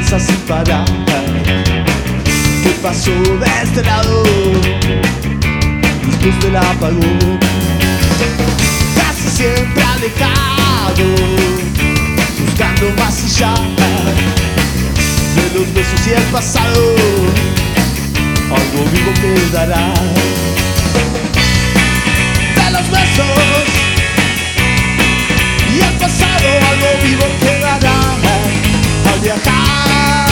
avanza sin parar. ¿Qué pasó de este lado después del apagón? Casi siempre alejado, buscando más allá de los besos y el pasado. Algo vivo quedará de los besos y el pasado. Algo vivo quedará al viajar.